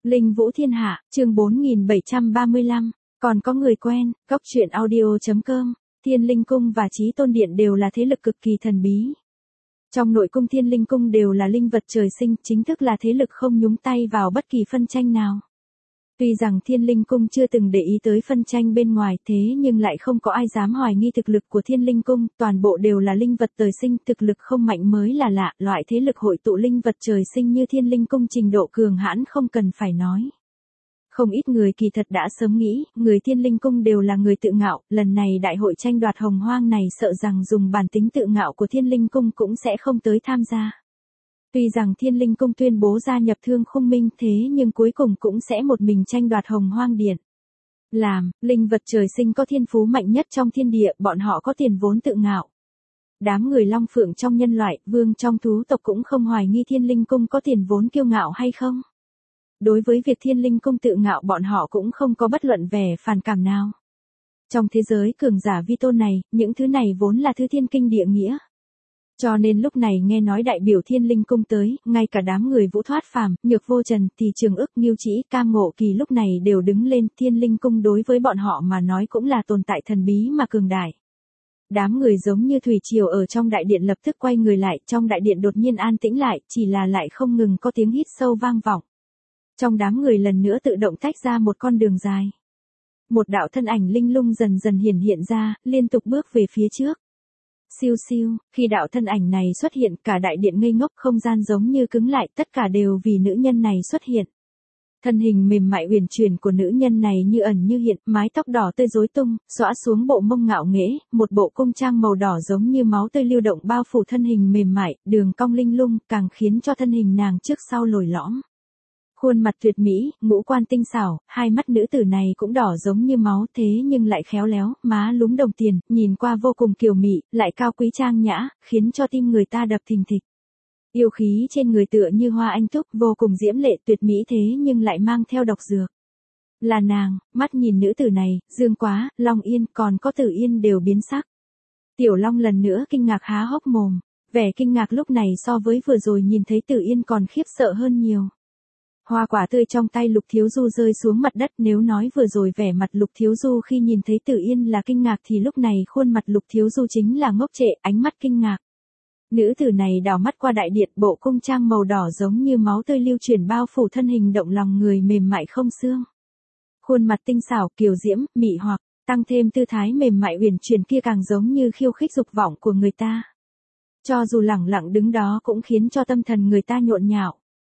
Linh Vũ Thiên Hạ, chương 4735, còn có người quen, góc truyện audio.com, Thiên Linh Cung và Chí Tôn Điện đều là thế lực cực kỳ thần bí. Trong nội cung Thiên Linh Cung đều là linh vật trời sinh, chính thức là thế lực không nhúng tay vào bất kỳ phân tranh nào. Tuy rằng Thiên Linh Cung chưa từng để ý tới phân tranh bên ngoài thế nhưng lại không có ai dám hoài nghi thực lực của Thiên Linh Cung, toàn bộ đều là linh vật trời sinh, thực lực không mạnh mới là lạ, loại thế lực hội tụ linh vật trời sinh như Thiên Linh Cung trình độ cường hãn không cần phải nói. Không ít người kỳ thật đã sớm nghĩ, người Thiên Linh Cung đều là người tự ngạo, lần này đại hội tranh đoạt hồng hoang này sợ rằng dùng bản tính tự ngạo của Thiên Linh Cung cũng sẽ không tới tham gia. Tuy rằng Thiên Linh Cung tuyên bố gia nhập Thương Khung Minh thế nhưng cuối cùng cũng sẽ một mình tranh đoạt hồng hoang điện. Linh vật trời sinh có thiên phú mạnh nhất trong thiên địa, bọn họ có tiền vốn tự ngạo. Đám người long phượng trong nhân loại, vương trong thú tộc cũng không hoài nghi Thiên Linh Cung có tiền vốn kiêu ngạo hay không. Đối với việc Thiên Linh Cung tự ngạo bọn họ cũng không có bất luận vẻ phản cảm nào. Trong thế giới cường giả vi tôn này, những thứ này vốn là thứ thiên kinh địa nghĩa. Cho nên lúc này nghe nói đại biểu Thiên Linh Cung tới, ngay cả đám người Vũ Thoát Phàm, Nhược Vô Trần, thì Trường Ức, Ngưu Trĩ, Cam Ngộ Kỳ lúc này đều đứng lên, Thiên Linh Cung đối với bọn họ mà nói cũng là tồn tại thần bí mà cường đại. Đám người giống như thủy triều ở trong đại điện lập tức quay người lại, trong đại điện đột nhiên an tĩnh lại, chỉ là lại không ngừng có tiếng hít sâu vang vọng. Trong đám người lần nữa tự động tách ra một con đường dài. Một đạo thân ảnh linh lung dần dần hiện ra, liên tục bước về phía trước. Siêu siêu, khi đạo thân ảnh này xuất hiện cả đại điện ngây ngốc, không gian giống như cứng lại, tất cả đều vì nữ nhân này xuất hiện. Thân hình mềm mại uyển chuyển của nữ nhân này như ẩn như hiện, mái tóc đỏ tươi rối tung, xõa xuống bộ mông ngạo nghễ, một bộ cung trang màu đỏ giống như máu tươi lưu động bao phủ thân hình mềm mại, đường cong linh lung, càng khiến cho thân hình nàng trước sau lồi lõm. Khuôn mặt tuyệt mỹ, ngũ quan tinh xảo, hai mắt nữ tử này cũng đỏ giống như máu thế nhưng lại khéo léo, má lúm đồng tiền, nhìn qua vô cùng kiều mị, lại cao quý trang nhã, khiến cho tim người ta đập thình thịch. Yêu khí trên người tựa như hoa anh túc, vô cùng diễm lệ tuyệt mỹ thế nhưng lại mang theo độc dược. Là nàng, mắt nhìn nữ tử này, Dương Quá, Long Yên còn có Tử Yên đều biến sắc. Tiểu Long lần nữa kinh ngạc há hốc mồm, vẻ kinh ngạc lúc này so với vừa rồi nhìn thấy Tử Yên còn khiếp sợ hơn nhiều. Hoa quả tươi trong tay Lục Thiếu Du rơi xuống mặt đất, nếu nói vừa rồi vẻ mặt Lục Thiếu Du khi nhìn thấy Tử Yên là kinh ngạc thì lúc này khuôn mặt Lục Thiếu Du chính là ngốc trệ, ánh mắt kinh ngạc. Nữ tử này đảo mắt qua đại điện, bộ cung trang màu đỏ giống như máu tươi lưu chuyển bao phủ thân hình động lòng người mềm mại không xương. Khuôn mặt tinh xảo, kiều diễm, mị hoặc, tăng thêm tư thái mềm mại uyển chuyển kia càng giống như khiêu khích dục vọng của người ta. Cho dù lẳng lặng đứng đó cũng khiến cho tâm thần người ta nhộn nhạo.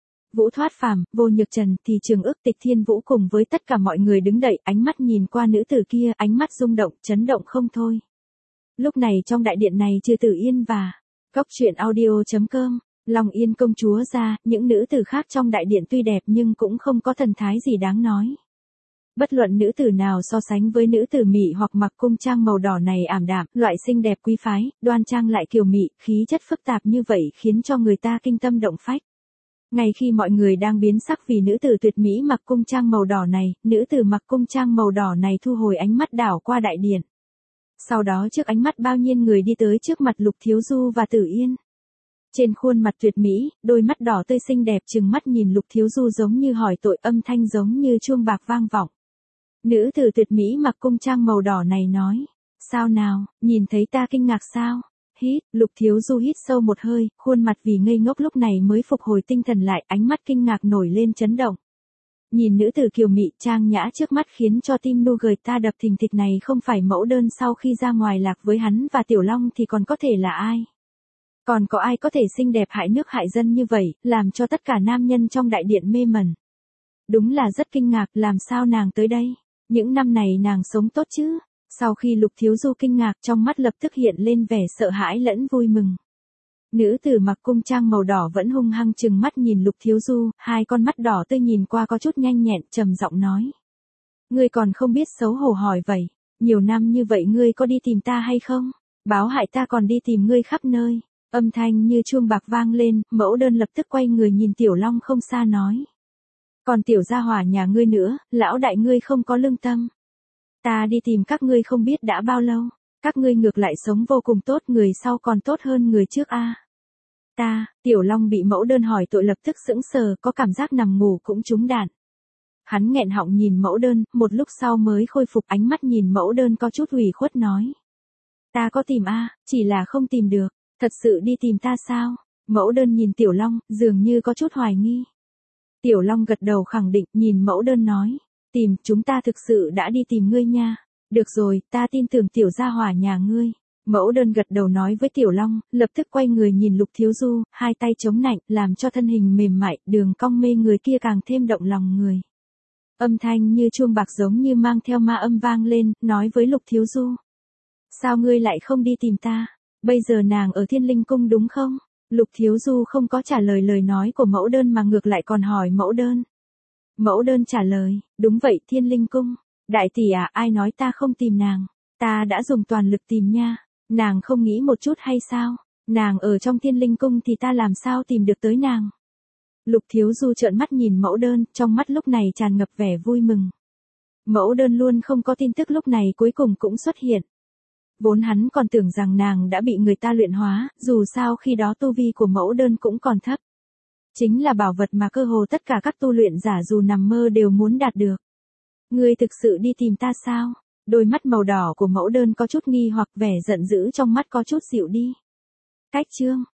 Vũ Thoát Phàm, Vô Nhược Trần, thì Trường Ức, Tịch Thiên Vũ cùng với tất cả mọi người đứng đậy, ánh mắt nhìn qua nữ tử kia, ánh mắt rung động, chấn động không thôi. Lúc này trong đại điện này trừ Tử Yên và góc truyện audio.com, Long Yên công chúa ra, những nữ tử khác trong đại điện tuy đẹp nhưng cũng không có thần thái gì đáng nói. Bất luận nữ tử nào so sánh với nữ tử mị hoặc mặc cung trang màu đỏ này ảm đạm, loại xinh đẹp quý phái, đoan trang lại kiều mị, khí chất phức tạp như vậy khiến cho người ta kinh tâm động phách. Ngay khi mọi người đang biến sắc vì nữ tử tuyệt mỹ mặc cung trang màu đỏ này, nữ tử mặc cung trang màu đỏ này thu hồi ánh mắt đảo qua đại điện. Sau đó trước ánh mắt bao nhiêu người đi tới trước mặt Lục Thiếu Du và Tử Yên. Trên khuôn mặt tuyệt mỹ, đôi mắt đỏ tươi xinh đẹp trừng mắt nhìn Lục Thiếu Du giống như hỏi tội, âm thanh giống như chuông bạc vang vọng. Nữ tử tuyệt mỹ mặc cung trang màu đỏ này nói, sao nào, nhìn thấy ta kinh ngạc sao? Hít, Lục Thiếu Du hít sâu một hơi, khuôn mặt vì ngây ngốc lúc này mới phục hồi tinh thần lại, ánh mắt kinh ngạc nổi lên chấn động. Nhìn nữ tử kiều mị trang nhã trước mắt khiến cho tim nu người ta đập thình thịch này không phải mẫu đơn sau khi ra ngoài lạc với hắn và Tiểu Long thì còn có thể là ai? Còn có ai có thể xinh đẹp hại nước hại dân như vậy, làm cho tất cả nam nhân trong đại điện mê mẩn. Đúng là rất kinh ngạc, làm sao nàng tới đây? Những năm này nàng sống tốt chứ? Sau khi Lục Thiếu Du kinh ngạc, trong mắt lập tức hiện lên vẻ sợ hãi lẫn vui mừng. Nữ tử mặc cung trang màu đỏ vẫn hung hăng trừng mắt nhìn Lục Thiếu Du, hai con mắt đỏ tươi nhìn qua có chút nhanh nhẹn, trầm giọng nói. Ngươi còn không biết xấu hổ hỏi vậy, nhiều năm như vậy ngươi có đi tìm ta hay không? Báo hại ta còn đi tìm ngươi khắp nơi. Âm thanh như chuông bạc vang lên, mẫu đơn lập tức quay người nhìn Tiểu Long không xa nói. Còn Tiểu gia hỏa nhà ngươi nữa, lão đại ngươi không có lương tâm. Ta đi tìm các ngươi không biết đã bao lâu, các ngươi ngược lại sống vô cùng tốt, người sau còn tốt hơn người trước a. Ta, Tiểu Long bị mẫu đơn hỏi tội lập tức sững sờ, có cảm giác nằm ngủ cũng trúng đạn. Hắn nghẹn họng nhìn mẫu đơn, một lúc sau mới khôi phục ánh mắt nhìn mẫu đơn có chút ủy khuất nói. Ta có tìm chỉ là không tìm được, thật sự đi tìm ta sao? Mẫu đơn nhìn Tiểu Long, dường như có chút hoài nghi. Tiểu Long gật đầu khẳng định, nhìn mẫu đơn nói. Tìm, chúng ta thực sự đã đi tìm ngươi nha. Được rồi, ta tin tưởng Tiểu gia hỏa nhà ngươi. Mẫu đơn gật đầu nói với Tiểu Long, lập tức quay người nhìn Lục Thiếu Du, hai tay chống nạnh, làm cho thân hình mềm mại, đường cong mê người kia càng thêm động lòng người. Âm thanh như chuông bạc giống như mang theo ma âm vang lên, nói với Lục Thiếu Du. Sao ngươi lại không đi tìm ta? Bây giờ nàng ở Thiên Linh Cung đúng không? Lục Thiếu Du không có trả lời lời nói của mẫu đơn mà ngược lại còn hỏi mẫu đơn. Mẫu đơn trả lời, đúng vậy Thiên Linh Cung. Đại tỷ ai nói ta không tìm nàng? Ta đã dùng toàn lực tìm nha. Nàng không nghĩ một chút hay sao? Nàng ở trong Thiên Linh Cung thì ta làm sao tìm được tới nàng? Lục Thiếu Du trợn mắt nhìn mẫu đơn, trong mắt lúc này tràn ngập vẻ vui mừng. Mẫu đơn luôn không có tin tức lúc này cuối cùng cũng xuất hiện. Vốn hắn còn tưởng rằng nàng đã bị người ta luyện hóa, dù sao khi đó tu vi của mẫu đơn cũng còn thấp. Chính là bảo vật mà cơ hồ tất cả các tu luyện giả dù nằm mơ đều muốn đạt được. Ngươi thực sự đi tìm ta sao? Đôi mắt màu đỏ của mẫu đơn có chút nghi hoặc vẻ giận dữ trong mắt có chút dịu đi. Cách chương